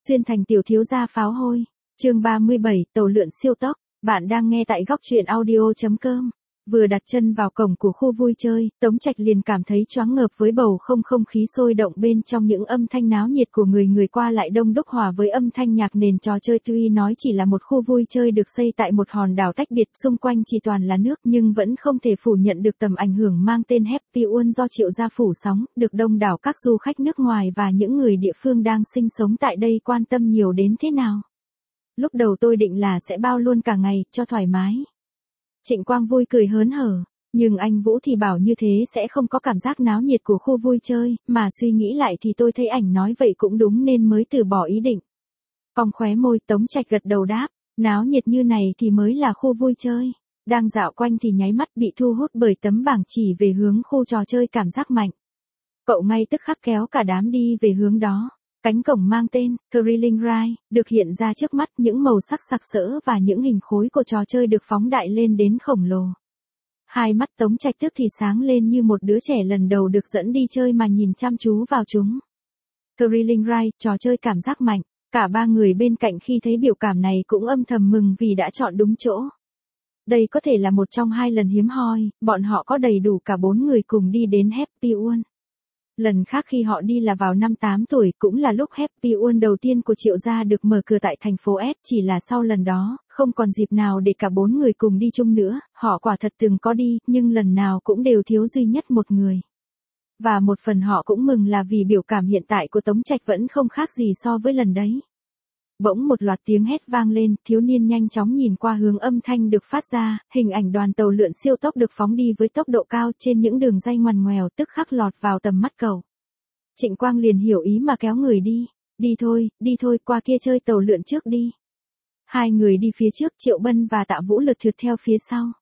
Xuyên thành tiểu thiếu gia pháo hôi. Chương 37, tàu lượn siêu tốc. Bạn đang nghe tại góc truyện audio.com. Vừa đặt chân vào cổng của khu vui chơi, Tống Trạch liền cảm thấy choáng ngợp với bầu không khí sôi động bên trong những âm thanh náo nhiệt của người qua lại đông đúc hòa với âm thanh nhạc nền trò chơi. Tuy nói chỉ là một khu vui chơi được xây tại một hòn đảo tách biệt, xung quanh chỉ toàn là nước, nhưng vẫn không thể phủ nhận được tầm ảnh hưởng mang tên Happy World do Triệu gia phủ sóng, được đông đảo các du khách nước ngoài và những người địa phương đang sinh sống tại đây quan tâm nhiều đến thế nào. Lúc đầu tôi định là sẽ bao luôn cả ngày, cho thoải mái. Trịnh Quang vui cười hớn hở, nhưng anh Vũ thì bảo như thế sẽ không có cảm giác náo nhiệt của khu vui chơi, mà suy nghĩ lại thì tôi thấy ảnh nói vậy cũng đúng nên mới từ bỏ ý định. Cong khóe môi, Tống Trạch gật đầu đáp, náo nhiệt như này thì mới là khu vui chơi. Đang dạo quanh thì nháy mắt bị thu hút bởi tấm bảng chỉ về hướng khu trò chơi cảm giác mạnh. Cậu ngay tức khắc kéo cả đám đi về hướng đó. Cánh cổng mang tên Thrilling Ride được hiện ra trước mắt, những màu sắc sặc sỡ và những hình khối của trò chơi được phóng đại lên đến khổng lồ. Hai mắt Tống Trạch tức thì sáng lên như một đứa trẻ lần đầu được dẫn đi chơi mà nhìn chăm chú vào chúng. Thrilling Ride, trò chơi cảm giác mạnh. Cả ba người bên cạnh khi thấy biểu cảm này cũng âm thầm mừng vì đã chọn đúng chỗ. Đây có thể là một trong hai lần hiếm hoi, bọn họ có đầy đủ cả 4 người cùng đi đến Happy World. Lần khác khi họ đi là vào năm 8 tuổi, cũng là lúc Happy World đầu tiên của Triệu gia được mở cửa tại thành phố S, chỉ là sau lần đó, không còn dịp nào để cả 4 người cùng đi chung nữa, họ quả thật từng có đi, nhưng lần nào cũng đều thiếu duy nhất một người. Và một phần họ cũng mừng là vì biểu cảm hiện tại của Tống Trạch vẫn không khác gì so với lần đấy. Bỗng một loạt tiếng hét vang lên, thiếu niên nhanh chóng nhìn qua hướng âm thanh được phát ra, hình ảnh đoàn tàu lượn siêu tốc được phóng đi với tốc độ cao trên những đường ray ngoằn ngoèo tức khắc lọt vào tầm mắt cậu. Trịnh Quang liền hiểu ý mà kéo người đi, đi thôi, qua kia chơi tàu lượn trước đi. Hai người đi phía trước, Triệu Bân và Tạ Vũ lượt thượt theo phía sau.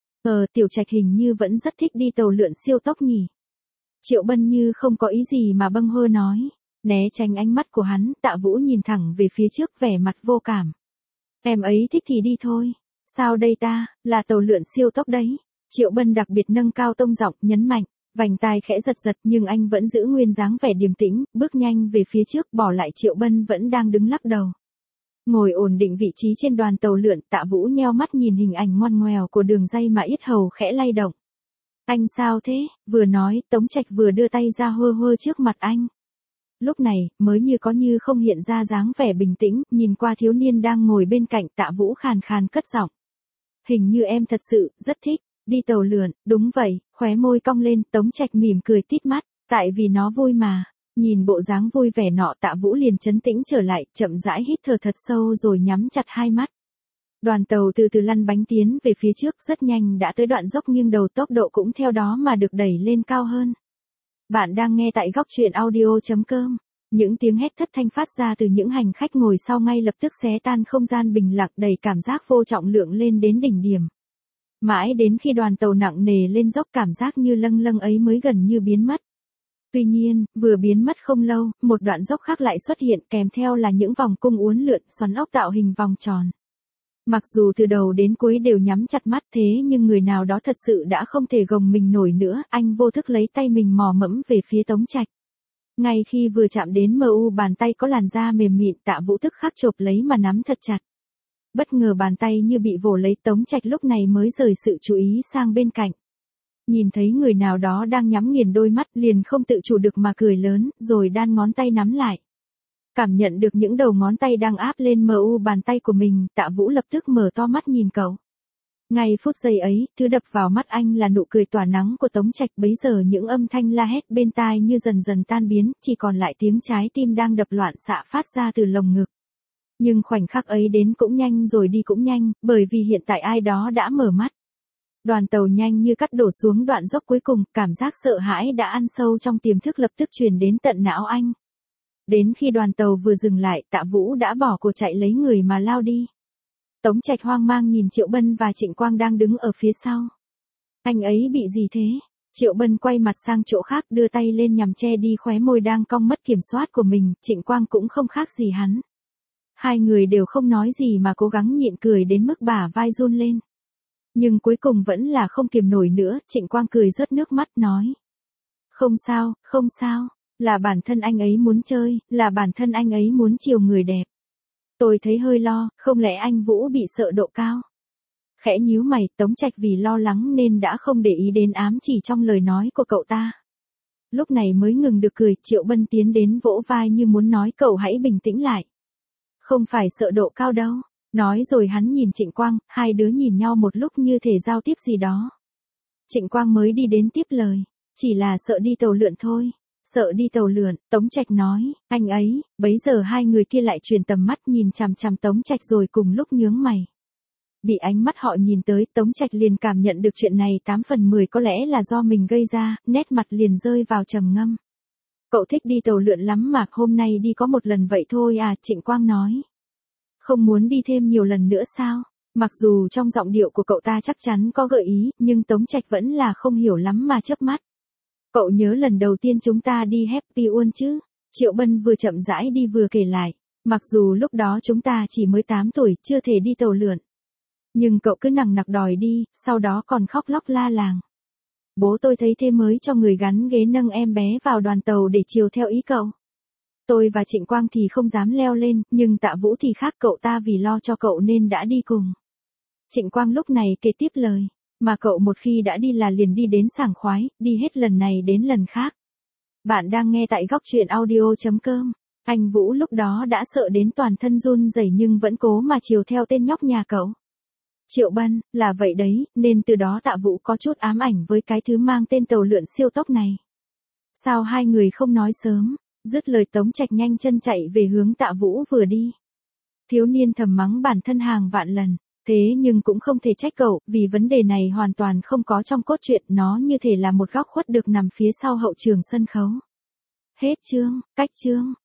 Tiểu Trạch hình như vẫn rất thích đi tàu lượn siêu tốc nhỉ. Triệu Bân như không có ý gì mà bâng hơ nói. Né tránh ánh mắt của hắn, Tạ Vũ nhìn thẳng về phía trước vẻ mặt vô cảm. Em ấy thích thì đi thôi. Sao đây ta, là tàu lượn siêu tốc đấy. Triệu Bân đặc biệt nâng cao tông giọng, nhấn mạnh, vành tai khẽ giật nhưng anh vẫn giữ nguyên dáng vẻ điềm tĩnh, bước nhanh về phía trước, bỏ lại Triệu Bân vẫn đang đứng lắc đầu. Ngồi ổn định vị trí trên đoàn tàu lượn, Tạ Vũ nheo mắt nhìn hình ảnh ngoằn ngoèo của đường ray mà yết hầu khẽ lay động. Anh sao thế? Vừa nói, Tống Trạch vừa đưa tay ra hơ trước mặt anh. Lúc này, mới như có như không hiện ra dáng vẻ bình tĩnh, nhìn qua thiếu niên đang ngồi bên cạnh, Tạ Vũ khàn khàn cất giọng. Hình như em thật sự, rất thích, đi tàu lượn, đúng vậy, khóe môi cong lên, Tống Trạch mỉm cười tít mắt, tại vì nó vui mà. Nhìn bộ dáng vui vẻ nọ, Tạ Vũ liền trấn tĩnh trở lại, chậm rãi hít thở thật sâu rồi nhắm chặt hai mắt. Đoàn tàu từ từ lăn bánh tiến về phía trước, rất nhanh đã tới đoạn dốc nghiêng đầu, tốc độ cũng theo đó mà được đẩy lên cao hơn. Bạn đang nghe tại góc truyện audio.com. Những tiếng hét thất thanh phát ra từ những hành khách ngồi sau ngay lập tức xé tan không gian bình lặng, đầy cảm giác vô trọng lượng lên đến đỉnh điểm. Mãi đến khi đoàn tàu nặng nề lên dốc, cảm giác như lâng lâng ấy mới gần như biến mất. Tuy nhiên, vừa biến mất không lâu, một đoạn dốc khác lại xuất hiện, kèm theo là những vòng cung uốn lượn, xoắn ốc tạo hình vòng tròn. Mặc dù từ đầu đến cuối đều nhắm chặt mắt, thế nhưng người nào đó thật sự đã không thể gồng mình nổi nữa, anh vô thức lấy tay mình mò mẫm về phía Tống Trạch. Ngay khi vừa chạm đến bàn tay có làn da mềm mịn, Tạ Vũ tức khắc chộp lấy mà nắm thật chặt. Bất ngờ bàn tay như bị vồ lấy, Tống Trạch lúc này mới rời sự chú ý sang bên cạnh. Nhìn thấy người nào đó đang nhắm nghiền đôi mắt, liền không tự chủ được mà cười lớn, rồi đan ngón tay nắm lại. Cảm nhận được những đầu ngón tay đang áp lên bàn tay của mình, Tạ Vũ lập tức mở to mắt nhìn cậu. Ngay phút giây ấy, thứ đập vào mắt anh là nụ cười tỏa nắng của Tống Trạch, bấy giờ những âm thanh la hét bên tai như dần dần tan biến, chỉ còn lại tiếng trái tim đang đập loạn xạ phát ra từ lồng ngực. Nhưng khoảnh khắc ấy đến cũng nhanh rồi đi cũng nhanh, bởi vì hiện tại ai đó đã mở mắt. Đoàn tàu nhanh như cắt đổ xuống đoạn dốc cuối cùng, cảm giác sợ hãi đã ăn sâu trong tiềm thức lập tức truyền đến tận não anh. Đến khi đoàn tàu vừa dừng lại, Tạ Vũ đã bỏ cuộc chạy lấy người mà lao đi. Tống Trạch hoang mang nhìn Triệu Bân và Trịnh Quang đang đứng ở phía sau. Anh ấy bị gì thế? Triệu Bân quay mặt sang chỗ khác, đưa tay lên nhằm che đi khóe môi đang cong mất kiểm soát của mình, Trịnh Quang cũng không khác gì hắn. Hai người đều không nói gì mà cố gắng nhịn cười đến mức bả vai run lên. Nhưng cuối cùng vẫn là không kiềm nổi nữa, Trịnh Quang cười rớt nước mắt nói. Không sao, Là bản thân anh ấy muốn chơi, là bản thân anh ấy muốn chiều người đẹp. Tôi thấy hơi lo, không lẽ anh Vũ bị sợ độ cao? Khẽ nhíu mày, Tống Trạch vì lo lắng nên đã không để ý đến ám chỉ trong lời nói của cậu ta. Lúc này mới ngừng được cười, Triệu Bân tiến đến vỗ vai như muốn nói cậu hãy bình tĩnh lại. Không phải sợ độ cao đâu. Nói rồi hắn nhìn Trịnh Quang, hai đứa nhìn nhau một lúc như thể giao tiếp gì đó. Trịnh Quang mới đi đến tiếp lời. Chỉ là sợ đi tàu lượn thôi. Sợ đi tàu lượn, Tống Trạch nói, anh ấy, bấy giờ hai người kia lại chuyển tầm mắt nhìn chằm chằm Tống Trạch rồi cùng lúc nhướng mày. Bị ánh mắt họ nhìn tới, Tống Trạch liền cảm nhận được chuyện này 8 phần 10 có lẽ là do mình gây ra, nét mặt liền rơi vào trầm ngâm. Cậu thích đi tàu lượn lắm mà, hôm nay đi có một lần vậy thôi à, Trịnh Quang nói. Không muốn đi thêm nhiều lần nữa sao? Mặc dù trong giọng điệu của cậu ta chắc chắn có gợi ý, nhưng Tống Trạch vẫn là không hiểu lắm mà chớp mắt. Cậu nhớ lần đầu tiên chúng ta đi Happy One chứ? Triệu Bân vừa chậm rãi đi vừa kể lại. Mặc dù lúc đó chúng ta chỉ mới 8 tuổi, chưa thể đi tàu lượn. Nhưng cậu cứ nằng nặc đòi đi, sau đó còn khóc lóc la làng. Bố tôi thấy thế mới cho người gắn ghế nâng em bé vào đoàn tàu để chiều theo ý cậu. Tôi và Trịnh Quang thì không dám leo lên, nhưng Tạ Vũ thì khác, cậu ta vì lo cho cậu nên đã đi cùng. Trịnh Quang lúc này kể tiếp lời. Mà cậu một khi đã đi là liền đi đến sảng khoái, đi hết lần này đến lần khác. Bạn đang nghe tại góc truyện audio.com. Anh Vũ lúc đó đã sợ đến toàn thân run rẩy nhưng vẫn cố mà chiều theo tên nhóc nhà cậu. Triệu Bân, là vậy đấy, nên từ đó Tạ Vũ có chút ám ảnh với cái thứ mang tên tàu lượn siêu tốc này. Sao hai người không nói sớm? Dứt lời Tống Trạch nhanh chân chạy về hướng Tạ Vũ vừa đi. Thiếu niên thầm mắng bản thân hàng vạn lần. Thế nhưng cũng không thể trách cậu, vì vấn đề này hoàn toàn không có trong cốt truyện, nó như thể là một góc khuất được nằm phía sau hậu trường sân khấu. Hết chương, cách chương.